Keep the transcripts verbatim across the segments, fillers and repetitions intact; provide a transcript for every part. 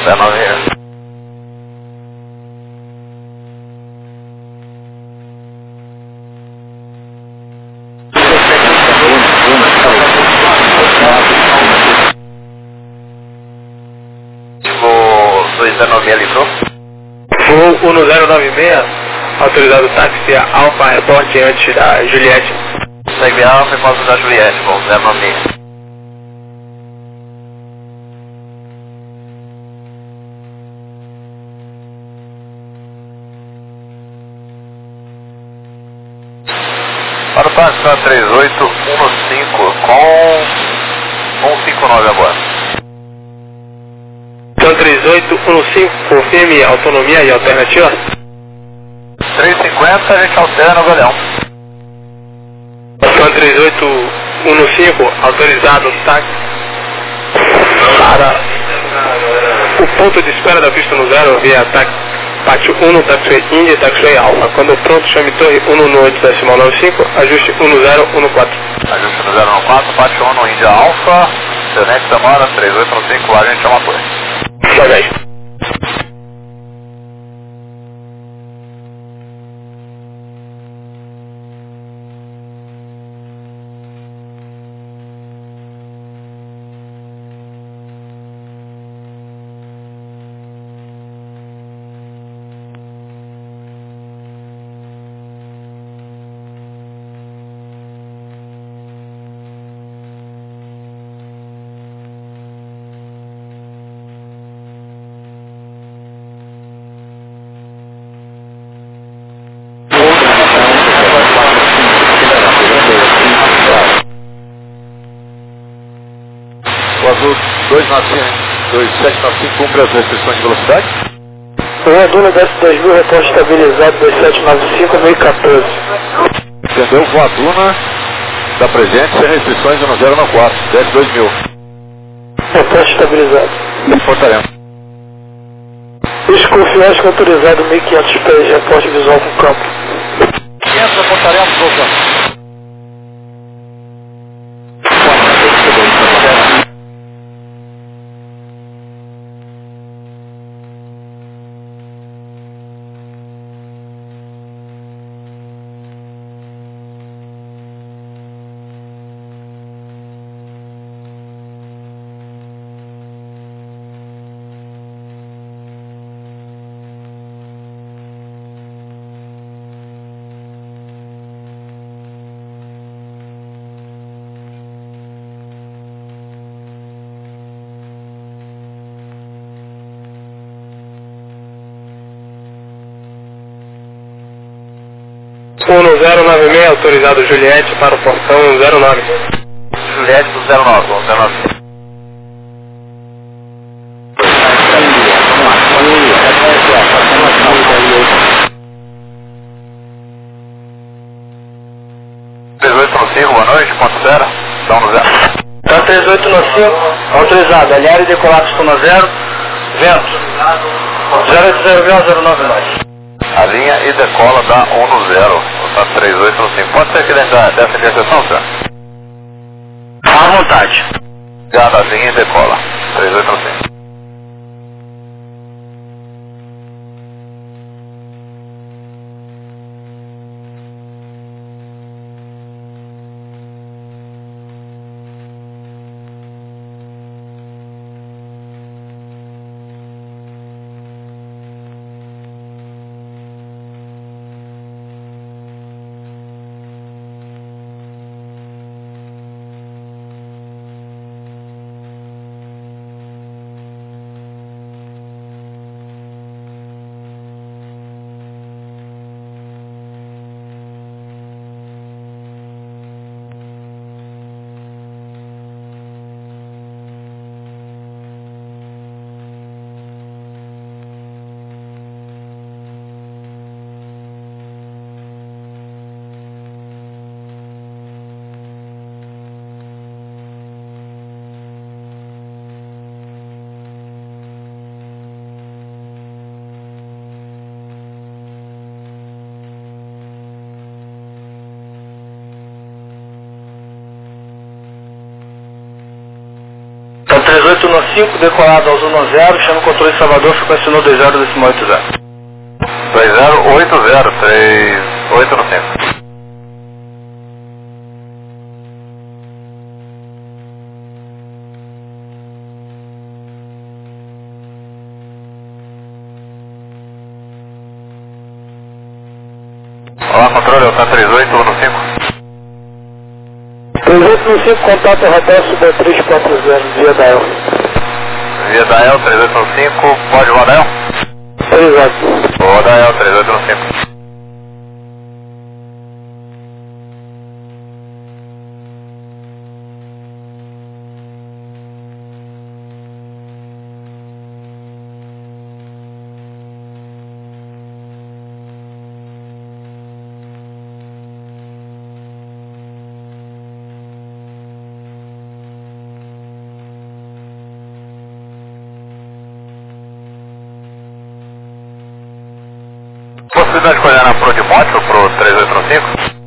zero nove seis. dois zero nove litrou. Voo um zero nove seis, autorizado táxi Alfa, reporte antes da Juliette. Segue Alfa e posso da Juliette, voo zero nove seis. Para o táxi três oito um cinco com um cinco nove agora. Então três oito um cinco, confirme autonomia e alternativa. três cinquenta a gente altera no Galeão. Então três oito um cinco, autorizado táxi para o ponto de espera da pista no zero via táxi pátio um, taxiway India e taxiway Alfa. Quando pronto, chame torre um um oito decimal nove cinco, ajuste um zero um quatro. Ajuste no zero um quatro, pátio um, India Alfa, Tenente Samara, três oito um cinco, a gente chama a torre. Só dez. O azul dois nove cinco, dois sete nove cinco cumpre as restrições de velocidade. O Aduna desce dois mil, reporte estabilizado dois sete nove cinco, meio quatorze. Entendeu? Com a Duna da presente sem restrições no zero um quatro, desce dois mil. Reporte estabilizado. Portaremos. Desconfiança autorizado mil e quinhentos pés, reporte visual com campo. quinhentos reportaremos, voltando. um zero nove seis, autorizado Juliette para o portão zero nove. Juliette do zero nove, vamos zero nove. três oito um cinco, boa noite, ponto zero, dá um zero. Então três oito um cinco, autorizado, aliar e decolado no zero, vento, zero oito zero zero nove nove. A linha e decola dá um no zero, tá três oito um cinco. Pode ser que dentro da- dessa interseção, senhor? À vontade. Já da linha e decola, três oito um cinco. Suno cinco, decolado ao Zuno zero, chama o controle de Salvador, frequência Suno dois zero, decimal oito zero. dois zero oito zero, três oito no cinco. Olá, controle, Alta três oito no cinco. três oito no cinco, contato Roberto B três quatro zero, via Dael. Via Dael, três oito no cinco, pode voar Dael? Exato. Boa Dael, três oito no cinco. Possibilidade de coordenar pro de moto pro três oito no cinco?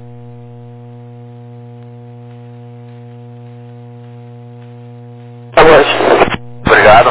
Obrigado.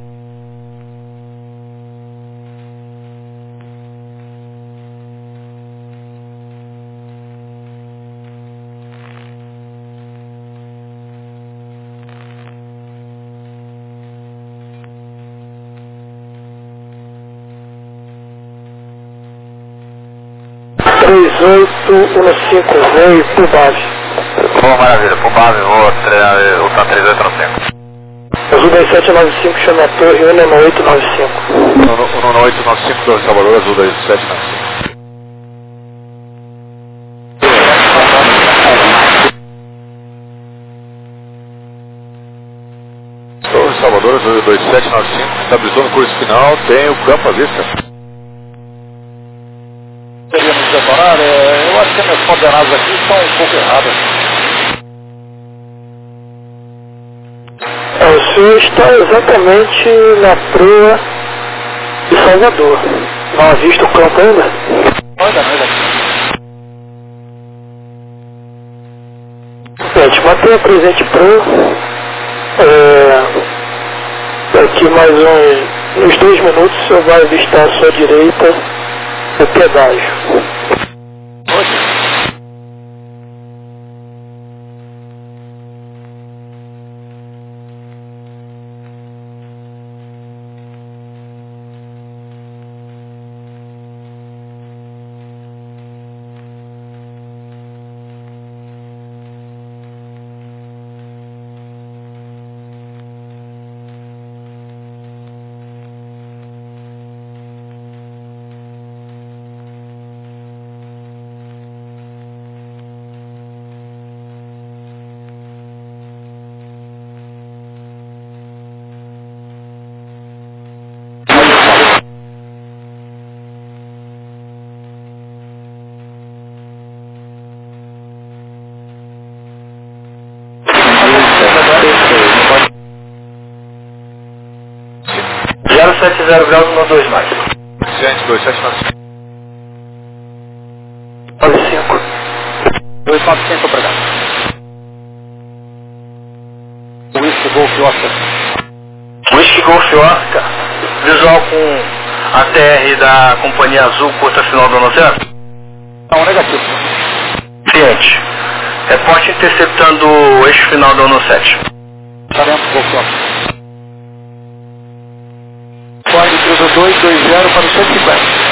três oito um cinco, veio pro base. Boa, maravilha, pro base, vou ultra três oito no cinco. Azul dois sete nove cinco, chama a torre um oito nove cinco. um oito nove cinco do Salvador, Azul dois sete nove cinco. Torre Salvador, Azul dois sete nove cinco, estabilizou no curso final, tem o campo à vista. Queríamos detonar, é, eu acho que as minhas coordenadas aqui estão um pouco erradas. É, o senhor está exatamente na proa de Salvador. Não ha visto o campo ainda? Ainda não, ainda não. Gente, mantenha presente proa. É, daqui mais uns, uns dois minutos o senhor vai avistar à sua direita o pedágio. zero sete zero graus no dois mais. Gente, dois sete nove cinco. nove cinco. dois nove cinco, obrigado. Whisky Golf Oscar. Whisky Golf Oscar. Visual com a T R da Companhia Azul, curta final do ano certo? Não, negativo. Ciente. Reporte interceptando o eixo final do ano sete. Sarento Golf Oscar. Pode cruza dois dois zero para o cento e cinquenta.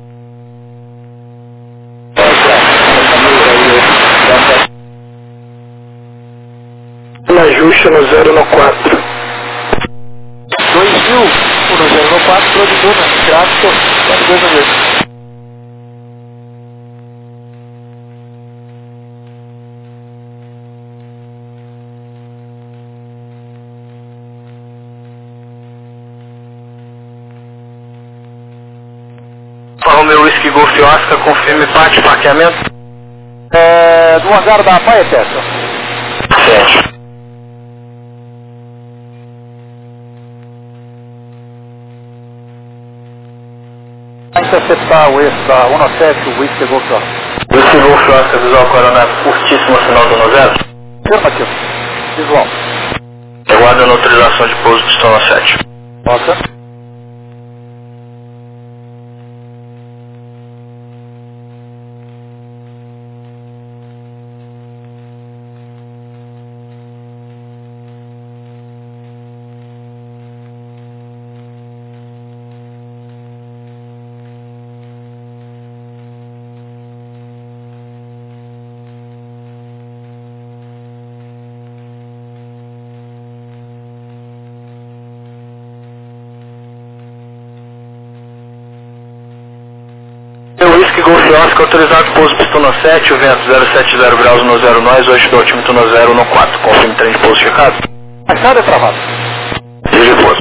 Na Justa no zero no quatro. dois mil, no zero no quatro, Pro de Duna, gráfico, quatro dois a dois. Romeu Whisky Golf Oscar, confirme parte de parqueamento. É, do hangar da Paia Tessa. Certo. Vai interceptar o eixo da um sete, o Whisky Golf Oscar. Whisky Golf Oscar, visual coronado, curtíssimo sinal do um zero. Afirmativo. Visual. Aguardando autorização de pouso pistão sete. Nota. Whisky Golf Oscar, autorizado pouso pistão sete, o vento zero sete zero graus no zero nós, hoje do altímetro no zero no quatro, confirme trem de pouso checado. Marcado é travado. Seja pouso.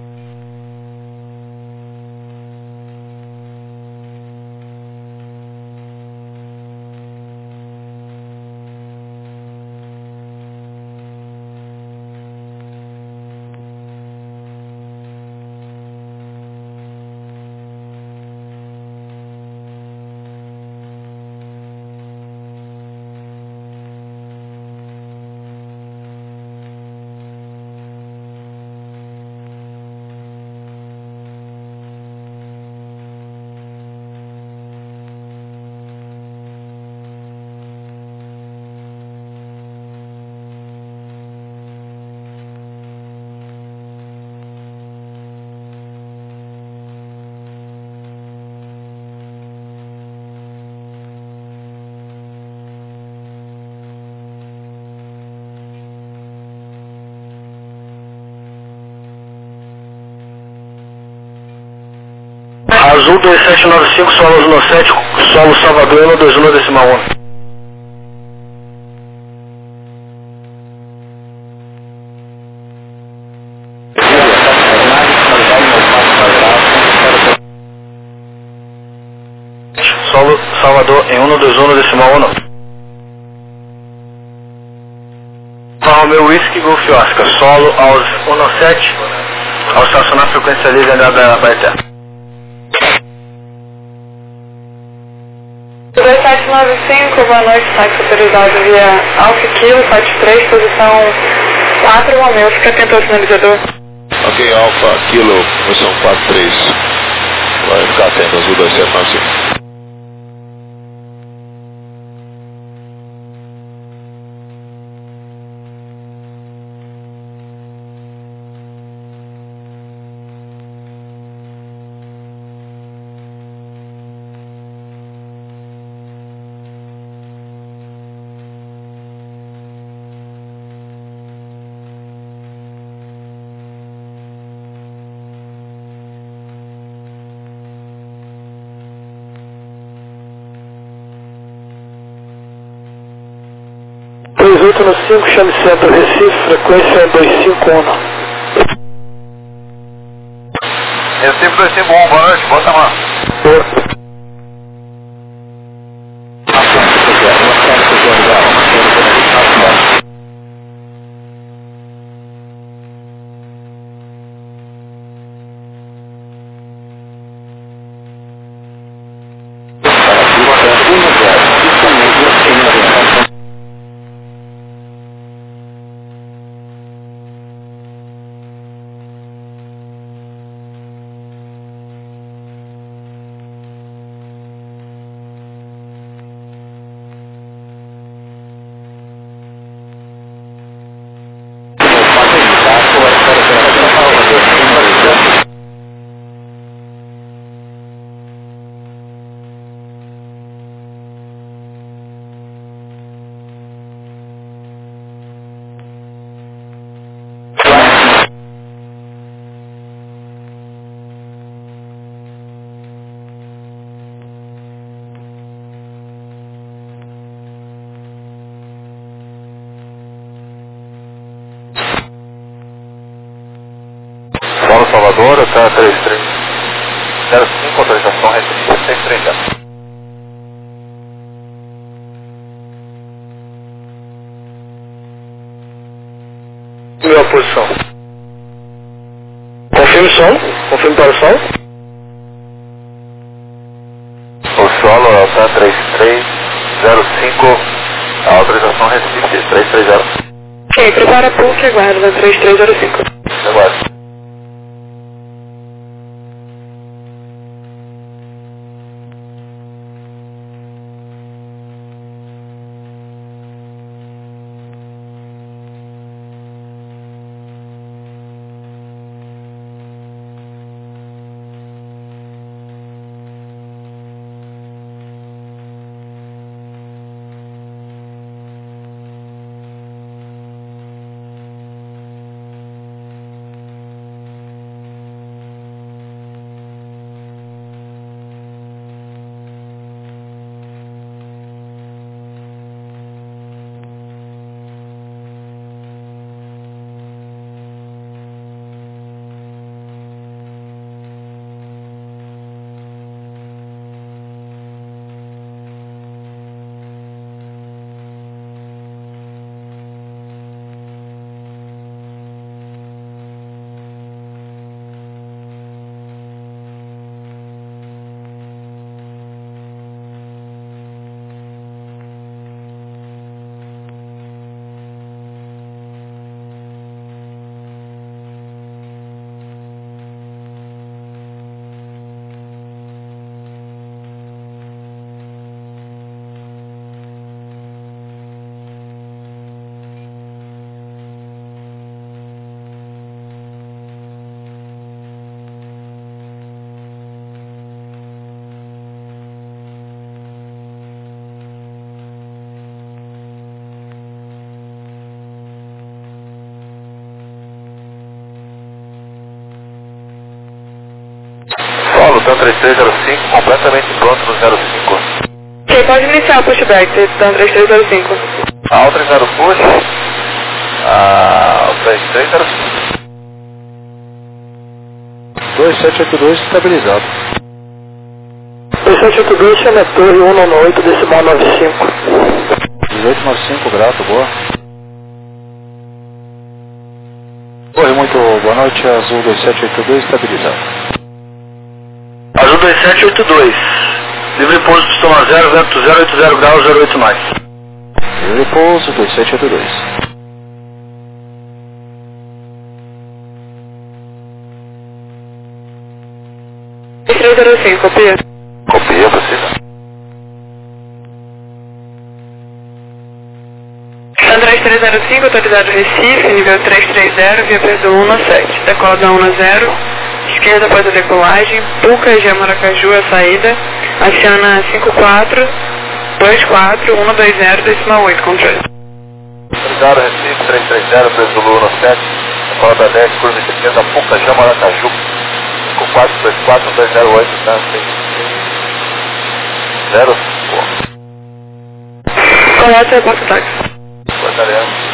Azul dois sete nove cinco, solo no sete, solo Salvador, um dois um decimal um. Solo Salvador em um dois um decimal um. Romeo Whisky Golf Oscar, solo aos um sete, ao estacionar a frequência livre da Baeté. dois sete nove cinco, boa noite, táxi autorizado via Alfa Kilo, quatro três, posição quatro, Romeu, fica atento ao sinalizador. Ok, Alfa Kilo, posição quatro três, vai ficar atento, azul dois sete nove cinco. três oito no cinco, chame centro Recife, frequência dois cinco um. Recife dois cinco um, boa noite, bota a mão. Solo Salvador, até três três zero cinco, autorização Recife seis três zero. Minha posição. Confirme o som, confirme para o som. O solo, até três três zero cinco, a autorização Recife três três zero. Ok, prepara a P U C e aguarda três três zero cinco. Aguardo. Lutan três três zero cinco, completamente pronto no zero cinco. Ok, pode iniciar o pushback, Lutan três três zero cinco. Altre zero push, ah, três três zero cinco. dois sete oito dois estabilizado. dois sete oito dois, chama torre um nove oito, decimal nove cinco. dezoito nove cinco, grato, boa. Oi, muito boa noite, Azul dois sete oito dois estabilizado. Azul dois sete oito dois, livre pouso, pistão zero, vento zero oito zero graus, zero oito mais. Livre pouso, dois sete oito dois. três três zero cinco, copia. Copia, precisa. Lutan três três zero cinco, autorizado Recife, nível três três zero, via peso um na sete. Decola da um na zero. Esquerda após a decolagem, P U C G Maracaju a saída, aciona cinco quatro dois quatro um dois zero, decimal oito, controle. Autorizado Recife três três zero, peso Lula sete, decola da dez, curva esquerda, P U C G Maracaju, cinco quatro dois quatro um dois zero oito, tá? zero cinco. Correto, reporta o táxi. Guardaremos.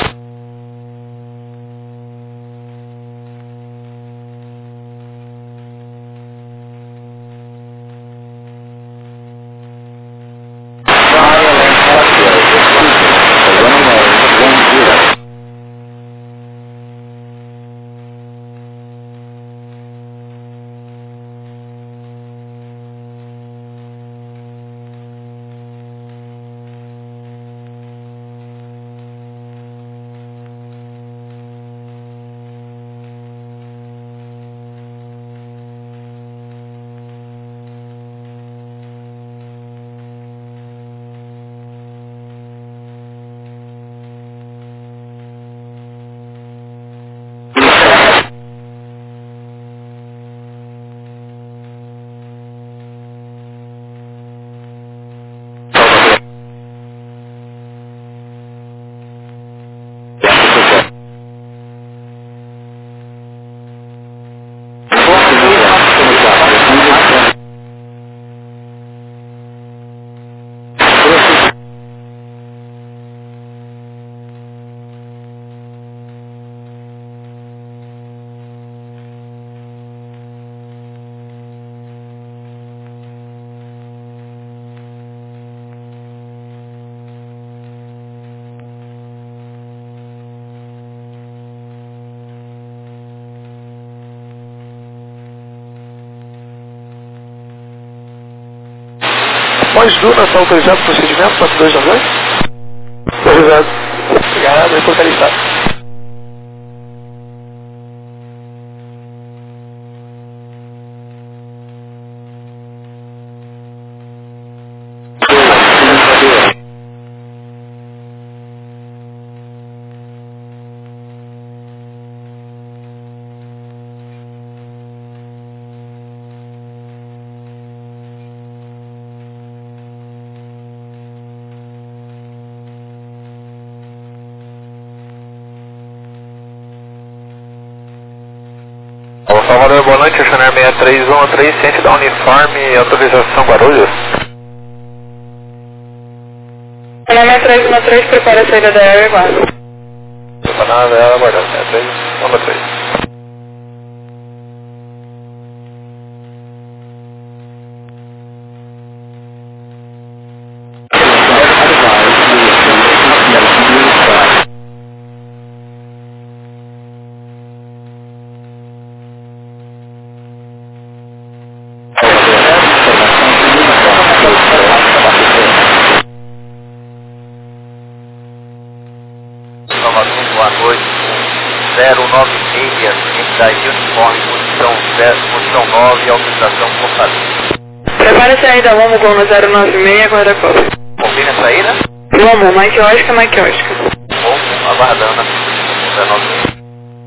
Pós Duna, está autorizado o procedimento quatro dois nove oito? Autorizado. Obrigado, é por está. Salvador, boa noite, Chanel seis três um três, ciente da uniforme, autorização Guarulhos. Chanel seis três um três, prepara a saída da aérea e aguarda. Preparada, ela aguardando, seis três um três. Boa noite, zero nove seis, da uniforme, posição, posição nove, autorização constatada. Prepare a saída Momo Gol no zero nove seis, aguarda a copa. Combina a saída? Momo, Maquiosca, Maquiosca. Momo, aguardando, zero nove seis.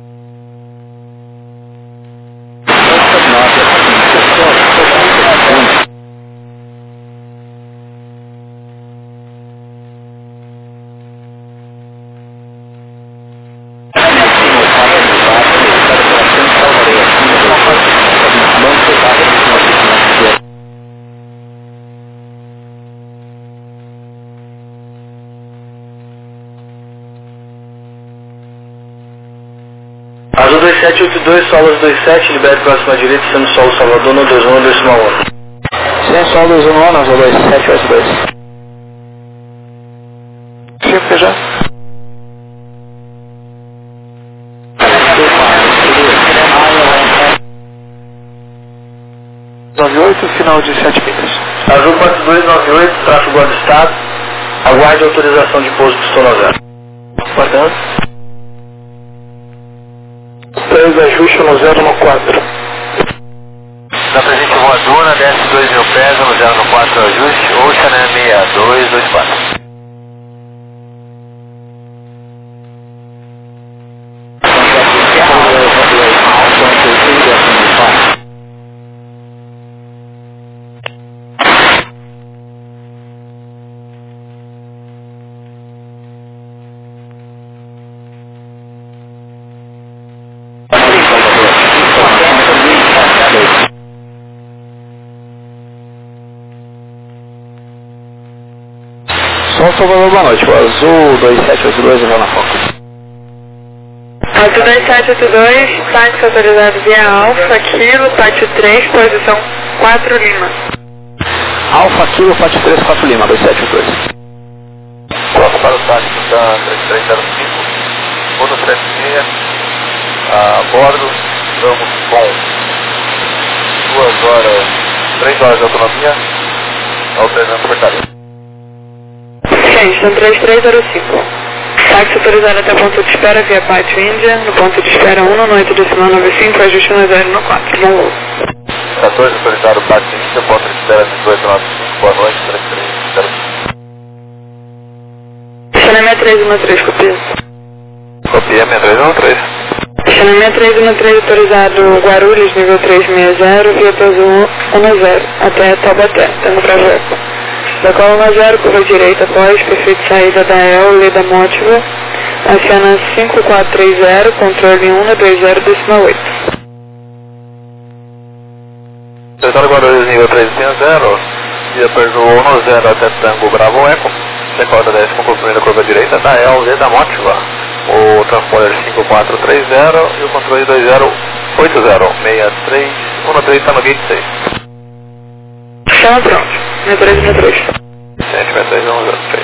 Azul dois sete oito dois, solos dois sete, libere próxima direita, sendo solo Salvador no dois um, decimal um. Sem solo dois um, Azul dois sete oito dois. Fica já. nove oito, final de sete milhas. Azul quatro dois nove oito, tráfego guarda estado, aguarde autorização de pouso pistola zero. Guardando. três ajuste no zero no quatro. Está presente voadora, desce dois mil pés no zero no quatro ajuste, ou Chanel seis dois dois quatro. São Salvador, boa noite. O Azul dois sete oito dois, já na foco. Azul dois sete oito dois, táxi autorizado via Alfa, Kilo, Pátio três, posição quatro Lima. Alfa, Kilo, Pátio três, quatro Lima, dois sete oito dois. Coloca para o táxi da três três zero cinco, Mono três seis, a bordo, vamos com duas horas, três horas de autonomia, alternando portaria. São três três zero cinco. Táxi autorizado até ponto de espera via Pátio Índia, no ponto de espera um no oito decimal nove cinco, ajuste no zero no quatro. Bom voo. quatorze autorizado Pátio Índia, ponto de espera dezoito nove cinco, boa noite, três três zero cinco. Chanel seis três um três, copia. Copia seis três um três. Chanel seis três um três autorizado Guarulhos, nível três seis zero, via Toso um zero, até Taubaté, tendo pra Jeco. Da coluna zero, curva direita após, perfeito saída da E L, Leda Mótiva, aciona cinco quatro três zero, controle um dois zero decimal oito. Território Guarulhos nível três seis zero, via Peugeot um zero até Tango Bravo Eco, decola dez com comprimento curva direita da E L, Leda Mótiva, o transponder cinco quatro três zero e o controle dois zero oito zero, seis três um três está no gate seis. Chama pronto. seis três um três. sete seis três um zero três.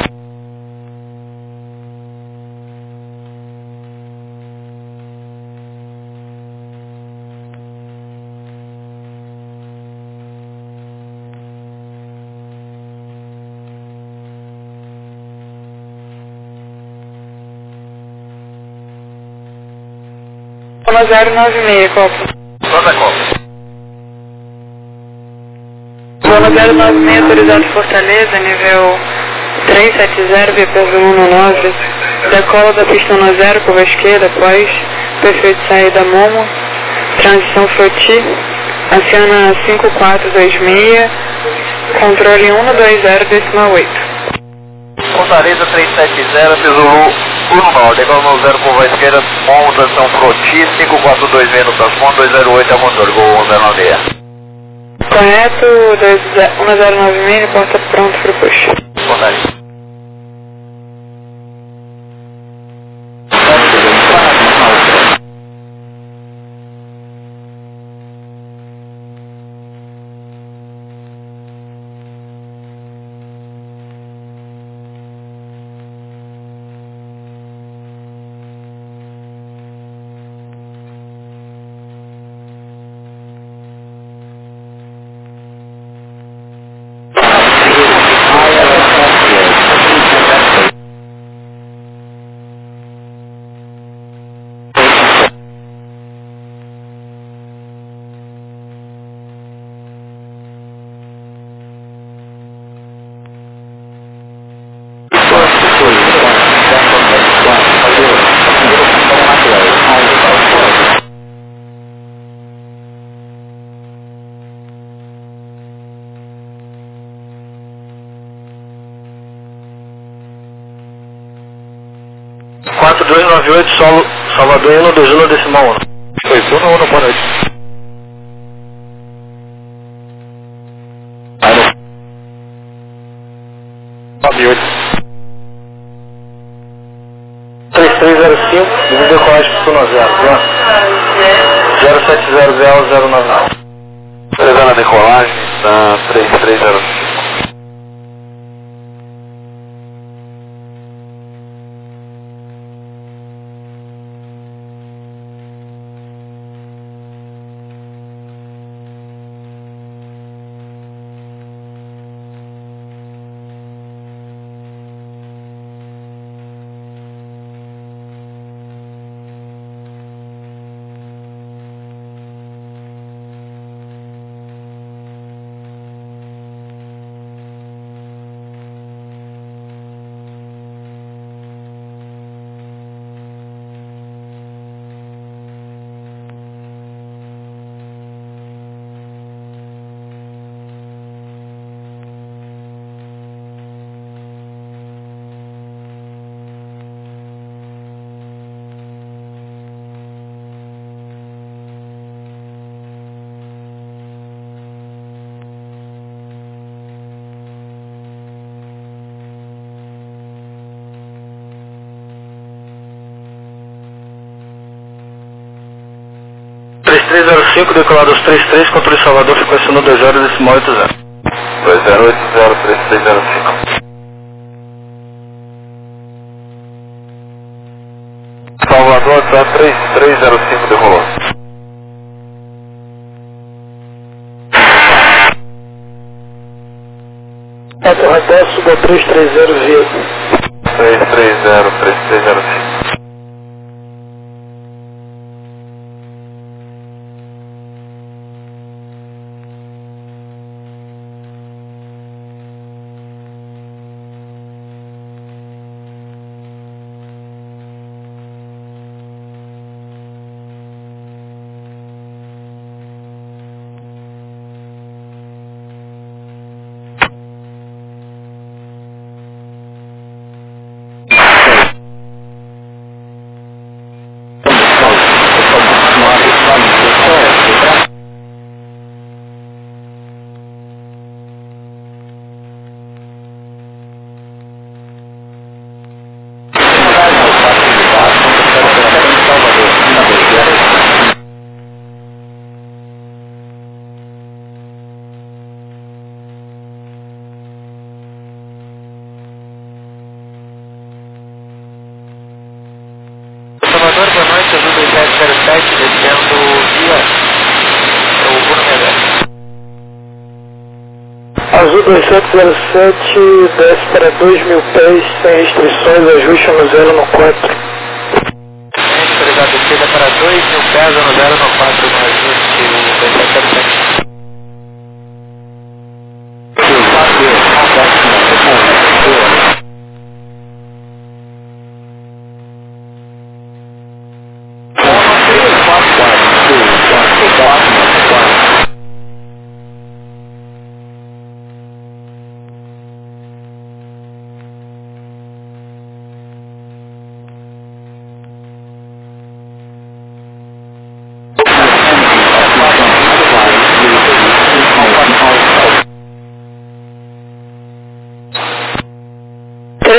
zero nove seis, Copa. Toda a Copa. Zona zero nove seis, autorizado Fortaleza, nível três sete zero, via Peugeot um nove, decola da pista no zero, curva esquerda, após, perfeito saída Momo, transição Floti, aciona cinco quatro dois seis, controle um dois zero decimal oito. Fortaleza três sete zero, Zulu Normal, decola no zero curva à esquerda, montação Froti, cinco quatro dois menos transpond, dois zero oito é motor, gol um zero nove seis. Correto, um zero nove meio, porta pronto para o push. Contagem. quatro dois nove oito, solo, Salvador um dois um decimal um. Foi isso, um, boa noite. nove oito. três três zero cinco, dividido com a zero zero. zero sete zero zero zero nove nove. Beleza na decolagem, tá três três zero cinco. três três zero cinco, decolado aos três três, controle Salvador, frequência no dois zero decimal oito zero. dois zero oito zero três três zero cinco. Salvador, tá três três zero cinco, decolou. Quatro Radé, suba três três zero V. três três zero três três zero cinco. Salvador, boa noite, Azul dois sete zero sete, descendo via o Burmedé. Azul dois sete zero sete, desce para dois mil pés, sem restrições, ajuste no zero no quatro. Obrigado, descida para dois mil pés, no zero no quatro, no ajuste o dois sete zero sete.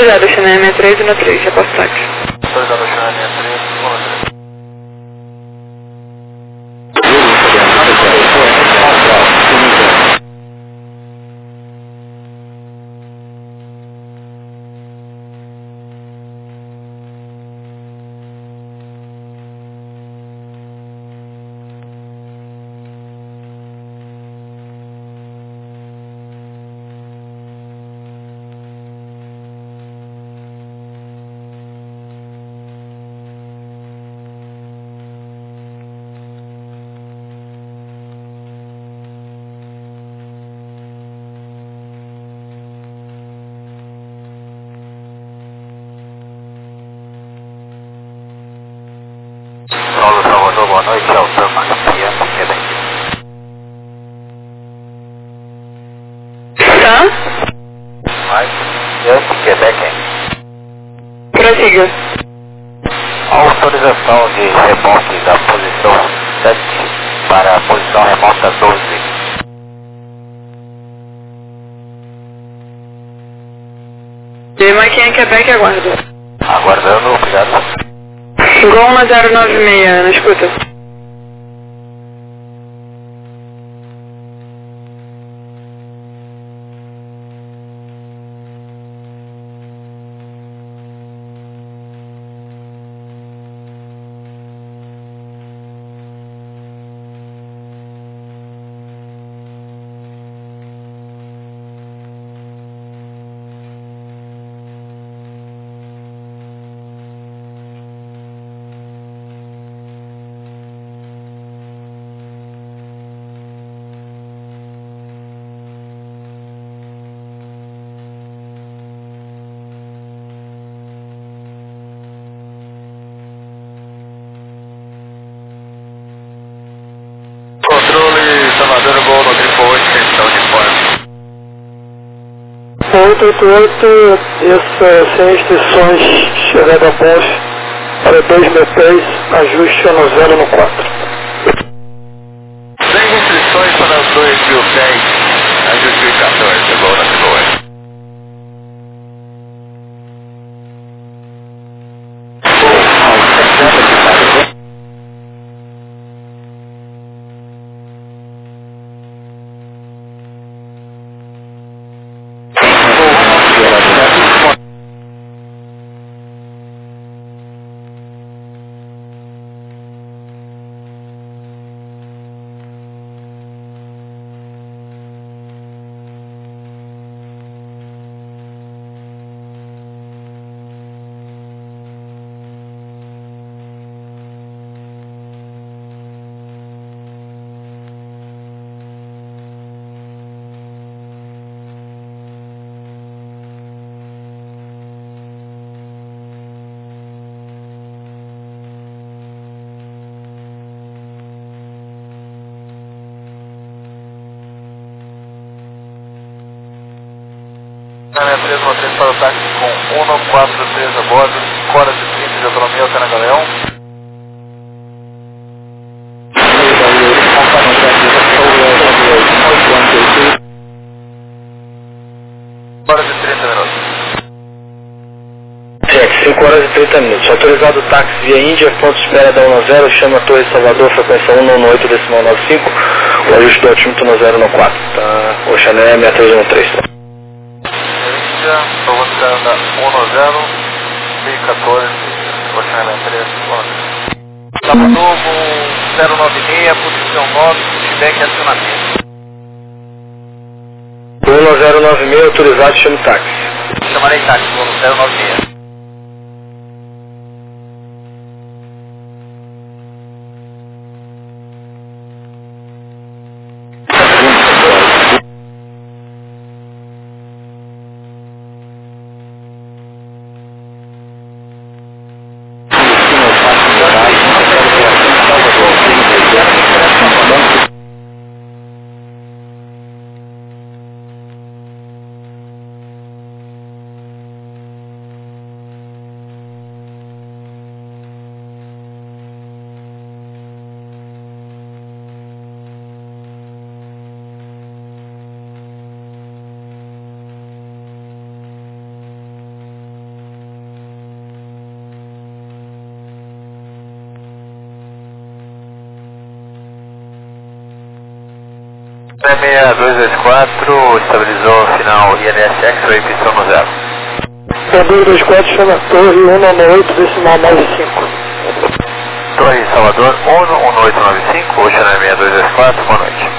Autorizado, China sessenta e três, um três, reposto táxi. Autorizado, China sessenta e três, um três. Paulo Salvador, boa noite, Altam, Yankee, Quebec. Tá? Mike, Yankee, Quebec. Prossiga. Autorização de remote da posição sete para a posição remota doze. E Mike em Quebec, aguardo. Aguardando, obrigado. Gol um zero nove seis, na escuta. Controle, Salvador, gol no triplo oito, questão de forma. oito oito oito, isso, sem restrições, chegada a Bosch, para dois mil pés, ajuste no zero no quatro. Sem restrições para os dois mil pés, ajuste quatorze, gol no triplo oito. sessenta e três, três para o táxi com um quatro três a bordo, cinco horas e trinta de autonomia, Alcântara Galeão. Horas e trinta minutos. Gente, cinco horas e trinta minutos. Autorizado o táxi via Índia, ponto de espera da um zero, chama Torre Salvador, frequência um nove oito, decimal nove cinco, o ajuste do altímetro no zero no quatro, tá? Oceané sessenta e três um três, tá? Estou buscando a um zero, B quatorze, Oceané três, Cabo Novo, zero nove seis, posição nove, feedback acionamento. um zero nove seis, autorizado, chama o táxi. Chamarei táxi, no zero nove seis. seis dois dois quatro, estabilizou final I L S X-Ray, pistão no zero. seis dois dois quatro, chama Torre um nove oito, decimal nove cinco. Torre Salvador, um um oito nove cinco, Ocean seis dois dois quatro, boa noite.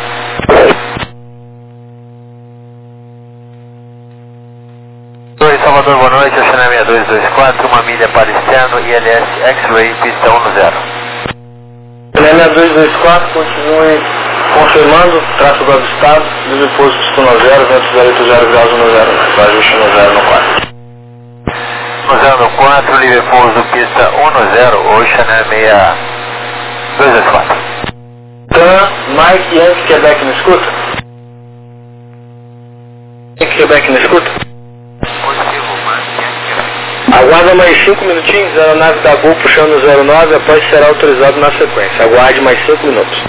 Torre Salvador, boa noite, Ocean seis dois dois quatro, uma milha para externo, I L S X-Ray, pistão no zero. seis dois dois quatro, continue confirmando, traço do avistado, livre pouso pistão no zero, vento zero oito zero graus no zero, ajuste no zero no quatro. No zero no quatro, livre pouso pista um no zero, Ocean seis dois dois quatro. Tan, Mike Yankee, Quebec, me escuta? Yankee, Quebec, me escuta? Positivo, Mike Yankee. Aguarda mais cinco minutinhos, aeronave da Gol puxando o zero nove, após será autorizado na sequência. Aguarde mais cinco minutos.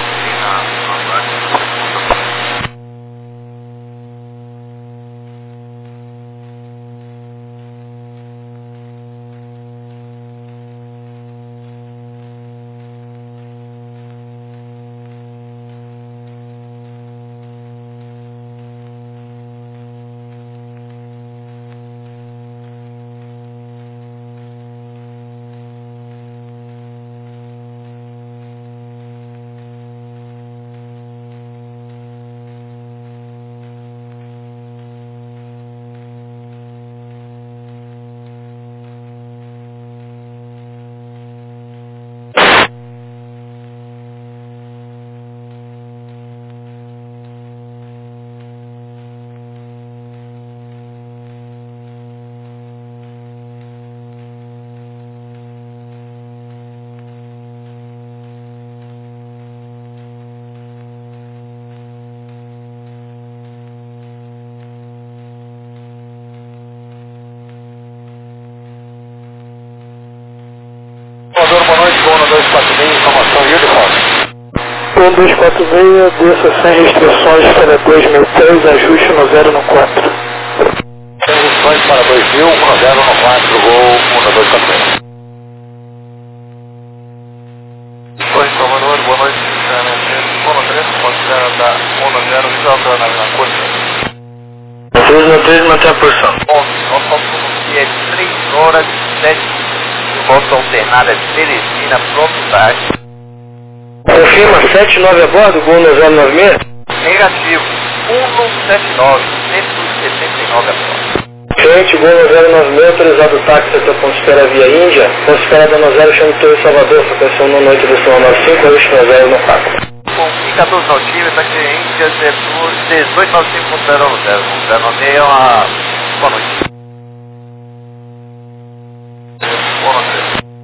Salvador, boa noite, Gol dois quatro seis, informação e uniforme. um dois quatro seis, desça sem restrições para dois mil e três, ajuste no zero no quatro. Sem restrições para dois mil, um zero no quatro, Gol um dois quatro seis. Oi, Salvador, boa noite, um três, considerando da um zero, visual para a na curva. três no três, mantém a posição. Bom, nós estamos aqui é três horas e sete. Volta alternada de Teresina, pronto tarde. Confirma sete nove a bordo, Gol no zero nove seis? Negativo, um sete nove, cento e setenta e nove a bordo. Frente, Gol no zero nove seis, autorizado o táxi até ponto de espera via Índia. Ponto de espera da zero, chama Torre Salvador, frequência um nove oito decimal nove cinco, ajuste no zero no quatro. Com indicadores altímetros, aqui em Índia, dezoito nove cinco ponto zero zero, zero nove é uma boa noite. Boa noite.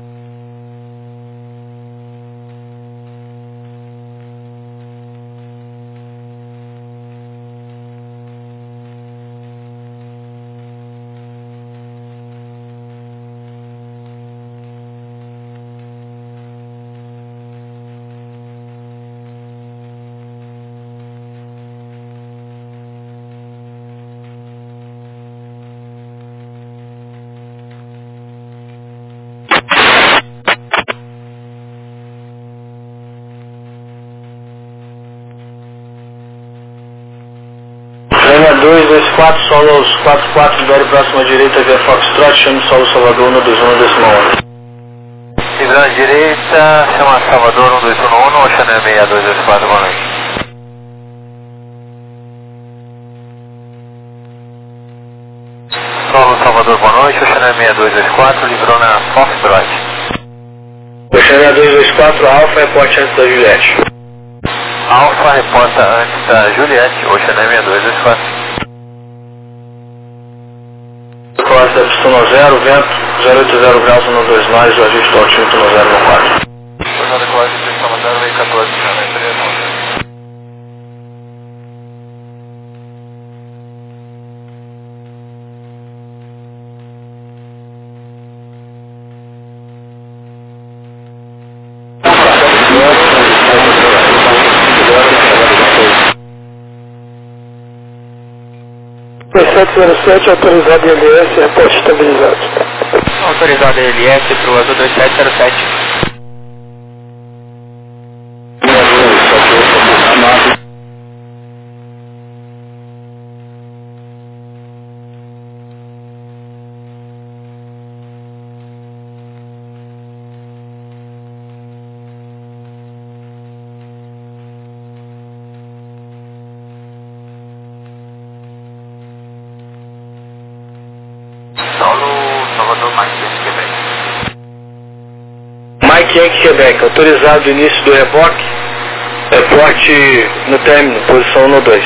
dois dois quatro, solo aos quatro quatro, libere próxima direita via Foxtrot, chame solo Salvador um dois um decimal um. Livrando direita, chama Salvador um dois um um, Ocean seis dois dois quatro, boa noite. Solo Salvador, boa noite, Ocean seis dois dois quatro, livrou na Foxtrot. Ocean seis dois dois quatro, Alfa, reporte antes da Juliette. Alfa, reporta antes da Juliette, Ocean seis dois dois quatro. Costa pistão no zero, vento zero oito zero graus no dois mais, o ajuste do altímetro no zero no quatro. Jornada Cláudia, pistão no zero, veio quatorze, chama três onze. sete zero sete, autorizado L S, reporte estabilizado. Autorizado L S para o azul dois sete zero sete. Mike Yankee Quebec, autorizado o início do reboque, reporte no término, posição um dois.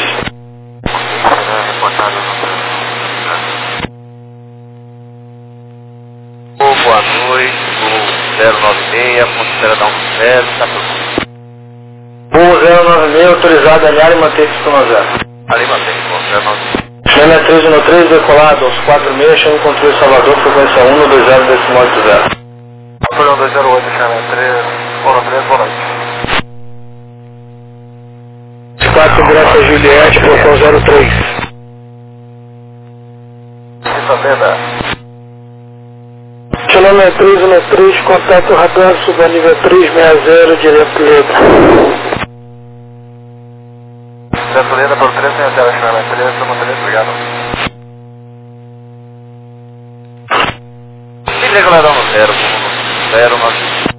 Boa noite, o zero nove seis, ponto zero dá um zero, tá tudo. Voo zero nove seis, autorizado a alinhar e manter pistão zero. Ali mantém, zero nove seis. Chama três um três, decolado aos quatro e meia, chama o controle Salvador, frequência um dois zero, decimal oito zero. Apollo dois zero oito, chama três, Apollo três, boa noite. quatro, Graça Juliette, Procon zero três. Isabela. Chama três um três, contato radar, subanível três seis zero, direto Leda. Direto Leda por três seis zero, chama três, somos três, obrigado. Sim, reguladão no zero, zero nove seis.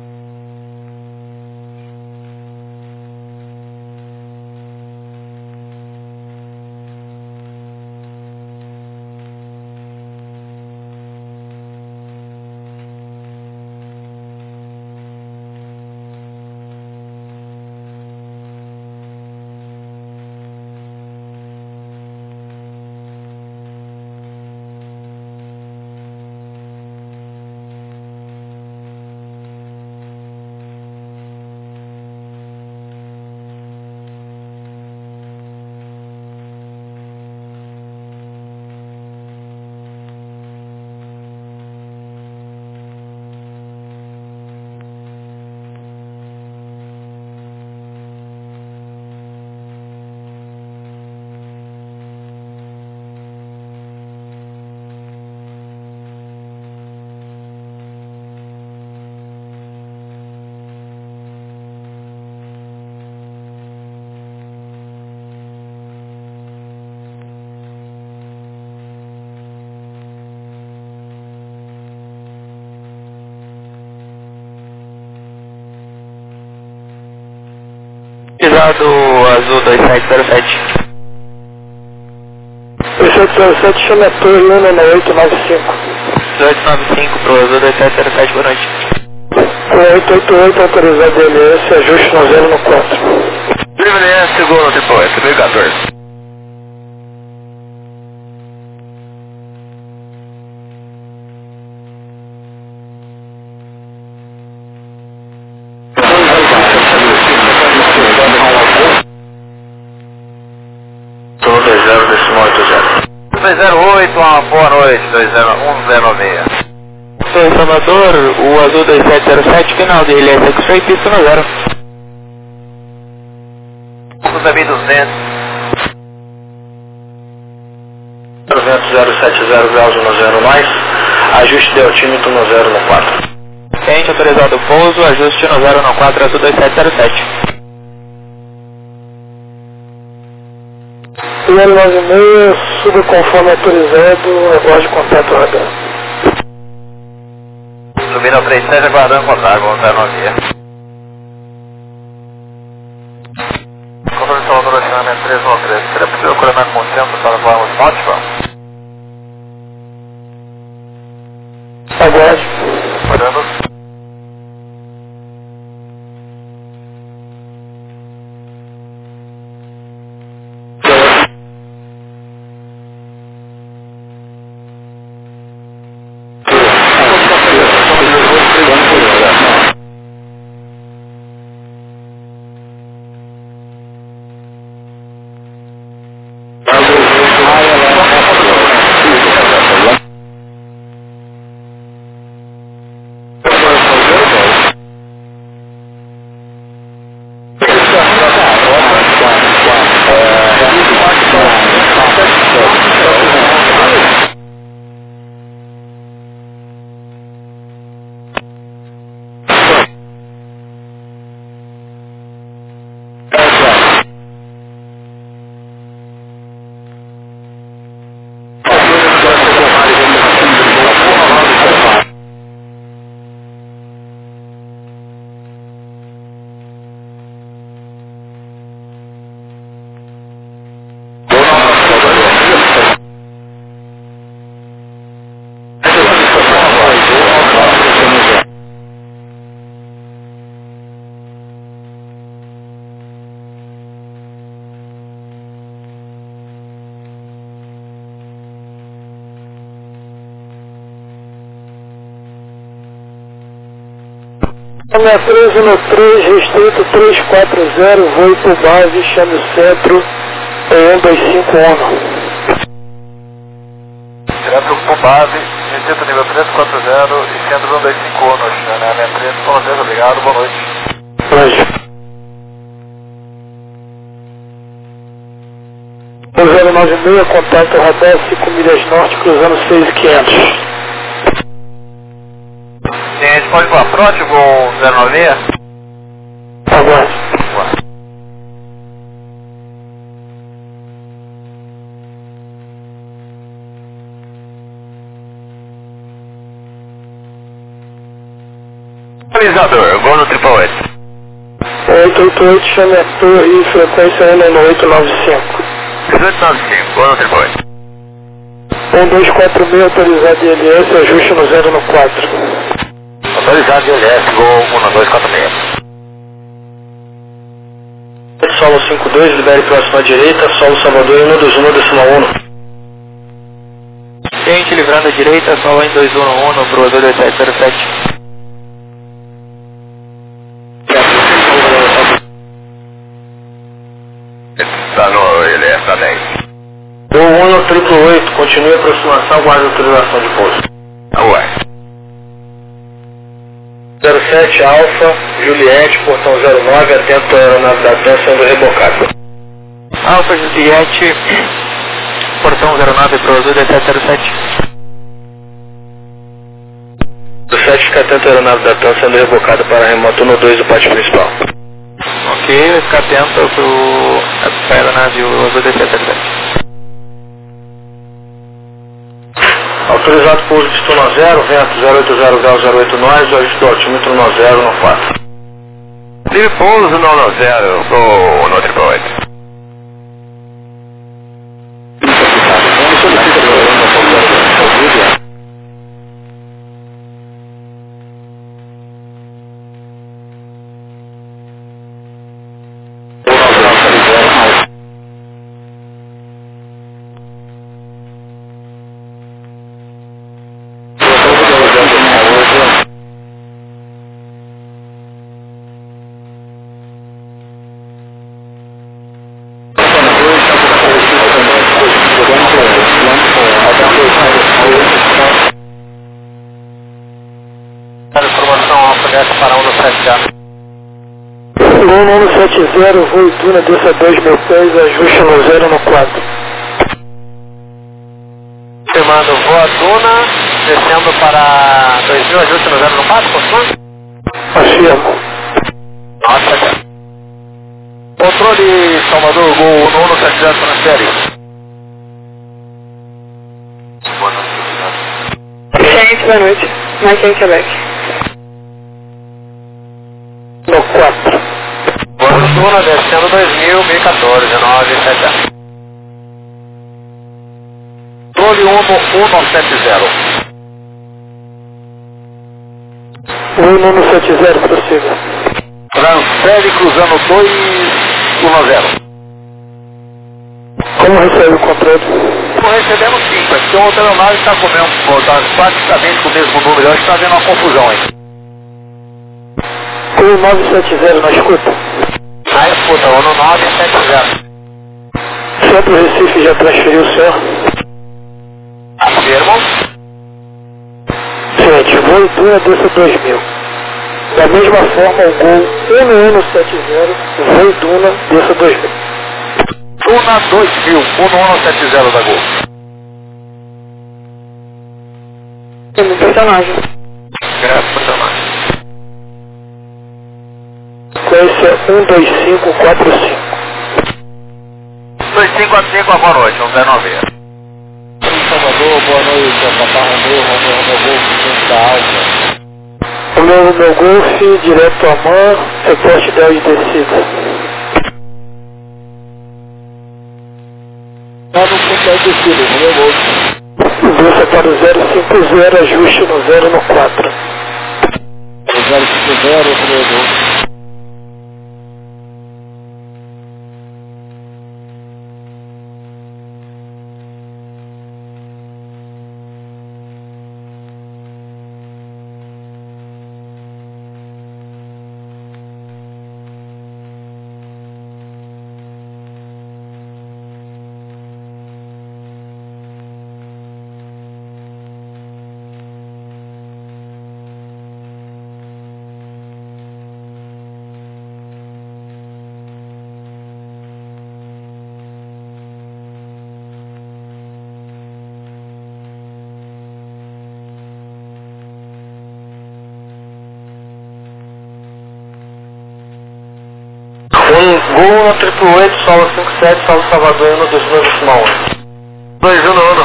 Utilizado azul dois sete zero sete. dois sete zero sete, chama a torre Luna na oito nove cinco. oito nove cinco pro azul dois sete zero sete, boa noite. oito oito oito, autorizado L S, ajuste no zero no quatro. Primeiro, segundo, depois, navegador. dois zero, decimal oito zero. dois zero oito, uma boa noite, dois zero um zero seis. Sou Salvador, o azul dois sete zero sete, final de L S X-Ray, pista no zero. Tudo mil e duzentos. trezentos zero sete zero graus no zero mais, ajuste de altímetro no zero no quatro. Tente autorizado pouso, ajuste no zero no quatro, azul dois sete zero sete. zero nove seis, suba conforme autorizado, aguarde contato radar. Subindo ao três sete, aguardando contato, vamos zero nove seis. Controle de Salvador, acionamento três um três. Seria possível coordenar com o centro para voarmos norte? Aguarde. Aguardando. sessenta e três no três, restrito três quatro zero, voo por base, chame o centro, um dois cinco um. Centro por base, restrito nível três quatro zero e centro um dois cinco um, né? sessenta e três, com vocês, obrigado, boa noite. Hoje. zero nove seis, contato radar cinco milhas norte, cruzando seis mil e quinhentos. Tem responde para a próximo, zero nove seis? Aguarde. Organizador, vou no triplo oito. oito oito oito, chame a torre, frequência um oito nove cinco. dezoito nove cinco, vou no triplo oito. um dois quatro seis, autorizado I L S, ajuste no zero no quatro. Autorizado I L S, voo um dois quatro seis. Solo cinco dois, libere próximo à direita, solo Salvador um dois um, decimal um. Gente, livrando à direita, solo um dois um, um, pro dois dois sete zero sete. Tá no I L S, tá dez. Voo um no triplo oito, continue a aproximação, guarde autorização de pouso. Ué. zero sete Alfa, Juliette, portão zero nove, atento à aeronave da TAM sendo rebocada. Alfa Juliette, portão zero nove pro dois dois sete zero sete. zero sete fica atento à aeronave da TAM sendo rebocada para remoto no dois do pátio principal. Ok, vai ficar atento pro a aeronave o dois dois sete zero sete. Autorizado pouso de Tuna zero, vento zero oito zero grau zero oito nós, ajuste do altímetro no zero no quatro. Livre pouso no no zero, vou no triplo oito. Gol nono sete zero, voo Duna, desça dois mil pés, ajuste no zero no quatro. Firmando voa Duna, descendo para dois mil, ajuste no zero no quatro, confirmando? Afirmo. Nossa, cara. Controle Salvador, gol nono sete zero, transfere. Gente, boa noite. Marquem Quebec. No quatro. Voa Duna, descendo dois mil, mil e quatorze, nove sete zero. Controle um no um sete zero. Gol nono sete zero, prossiga. Transfere cruzando dois um zero. Como recebe o controle? Não recebemos sim, porque o outro aeronave está com o mesmo, está praticamente com o mesmo número, eu acho que está havendo uma confusão aí. Gol nove sete zero, na escuta. Na escuta, o nove sete zero. Centro Recife já transferiu o senhor? Afirmam. Gente, voo Duna, desça dois mil. Da mesma forma, o gol um um sete zero, voo Duna, desça dois mil. Duna dois mil, um um sete zero da Gol. Temos um personagem. Graças personagem. Sequência um dois cinco quatro cinco. dois cinco quatro cinco, boa noite, um zero nove. Salvador, boa noite, é Papá Romeu, Romeu, Romeu Golf, da Alfa. O meu, meu Golf, direto a Man, reporte dez de descida. Tá no ponto de descida, Romeu Golf. Desça para o zero cinco zero, ajuste no zero no quatro. zero cinco zero, Romeu Golf. Gol na triplo oito, Solo cinco sete, Solo Salvador, Uno dois dois decimal oito. dois Uno Uno.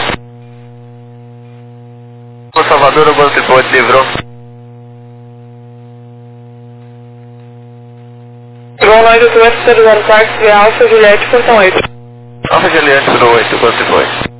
O Salvador, o gol triplo oito livrou. Gol nove oito oito, zero zero táxi, Alfa Juliette, portão oito. Alfa Juliette, portão oito, gol triplo oito.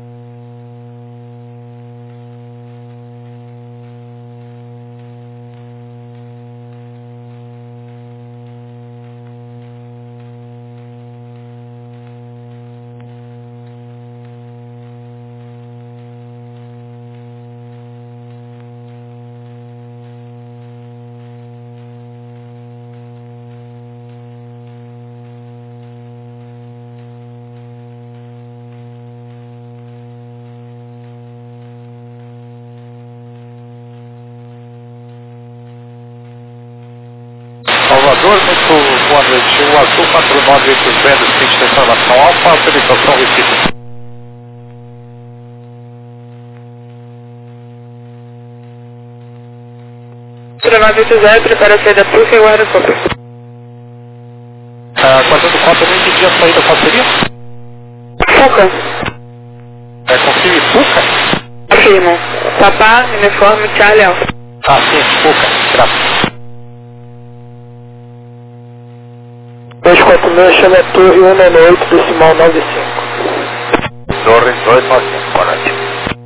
Salvador, muito boa noite. O Azul quatro nove oito zero, speed da instalação Alfa, autorização Recife. quatro nove oito zero, prepara a saída P U C e guarda corpo. Ah, guardando cópia, eu não entendi a saída, qual seria? Fuca. É, confirme Fuca? Afirmo. Papá, uniforme, Charlie Alfa. Ah, sim, Fuca, graças. dois quatro seis, chama a torre um nove oito, decimal nove cinco. Torre dois nove cinco, boa noite.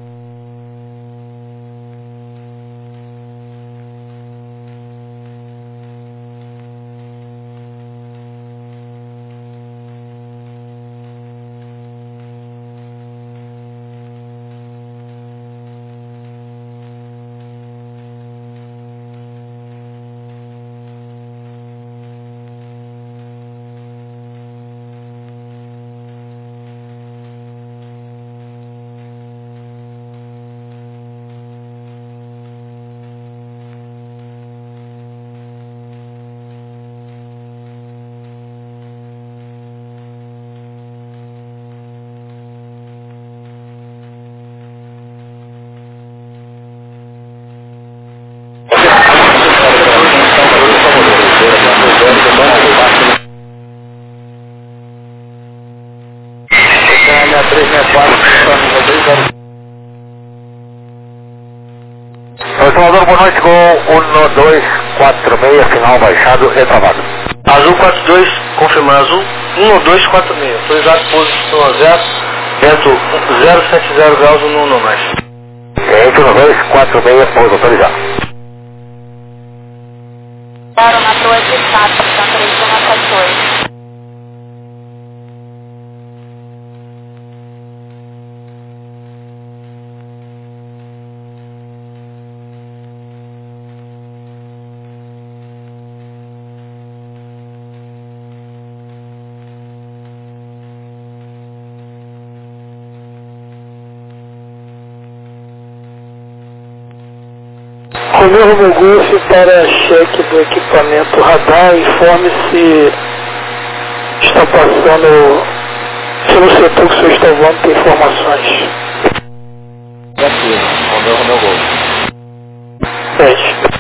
Salvador, boa noite, gol um dois quatro seis, final baixado e travado. Azul quatro dois, confirmando Azul um dois quatro seis, autorizado posição a zero, vento zero sete zero graus, no no mais. Vento um dois quatro seis, pouso autorizado. Zero na dois quatro, Santa Teresa sete oito. Romeu Romeu Golf para cheque do equipamento radar, informe se está passando, se no setor que o senhor está voando tem informações. Negativo, Romeu Romeu Golf. Sete.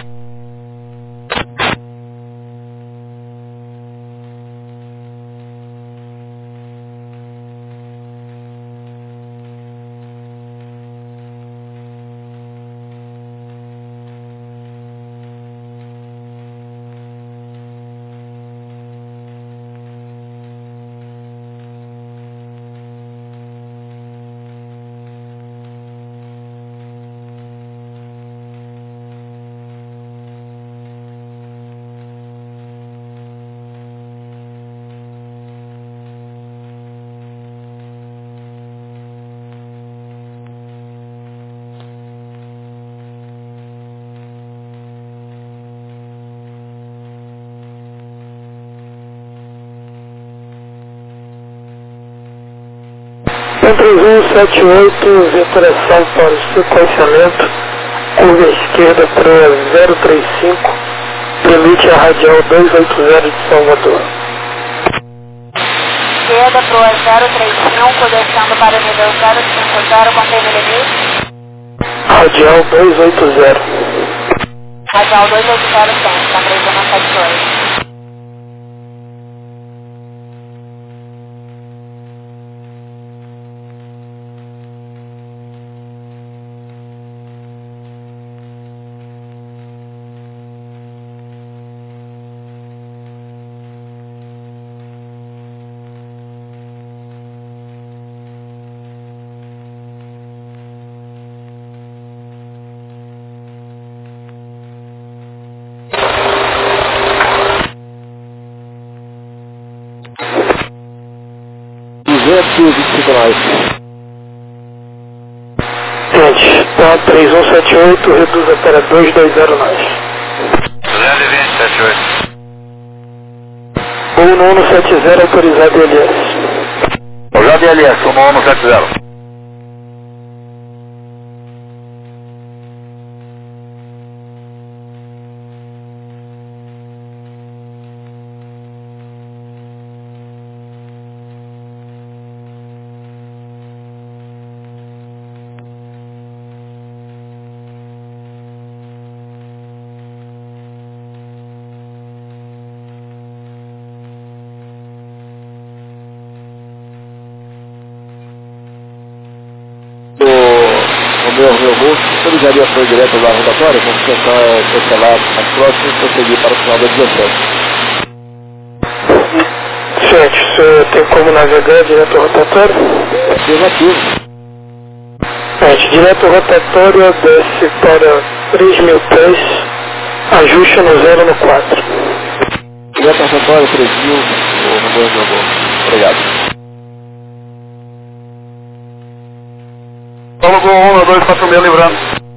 três um sete oito, veteração para o sequenciamento, curva esquerda para zero três cinco, permite a radial duzentos e oitenta de Salvador. Esquerda para o zero três cinco, descendo para o nível zero cinco zero, contém limite. Radial duzentos e oitenta. Radial duzentos e oitenta, centro, Santa Teresa sete oito. vinte e cinco nós. Gente, tá três um sete oito, reduza para dois dois zero nós. zero vinte sete oito. um um um sete zero autorizado L S. Autorizado L S, um um um sete zero. O meu, meu bolso, autorizaria foi direto da rotatória, com suspensão é cancelar as próximas e prosseguir para o final da dezessete. Gente, o senhor tem como navegar direto ao rotatório? Afirmativo. Gente, direto ao rotatório desce para três mil pés, ajuste no zero no quatro. Direto ao rotatório, três mil, o Romeu meu bolso. Obrigado. Vamos com um, dois, quatro mil livrando.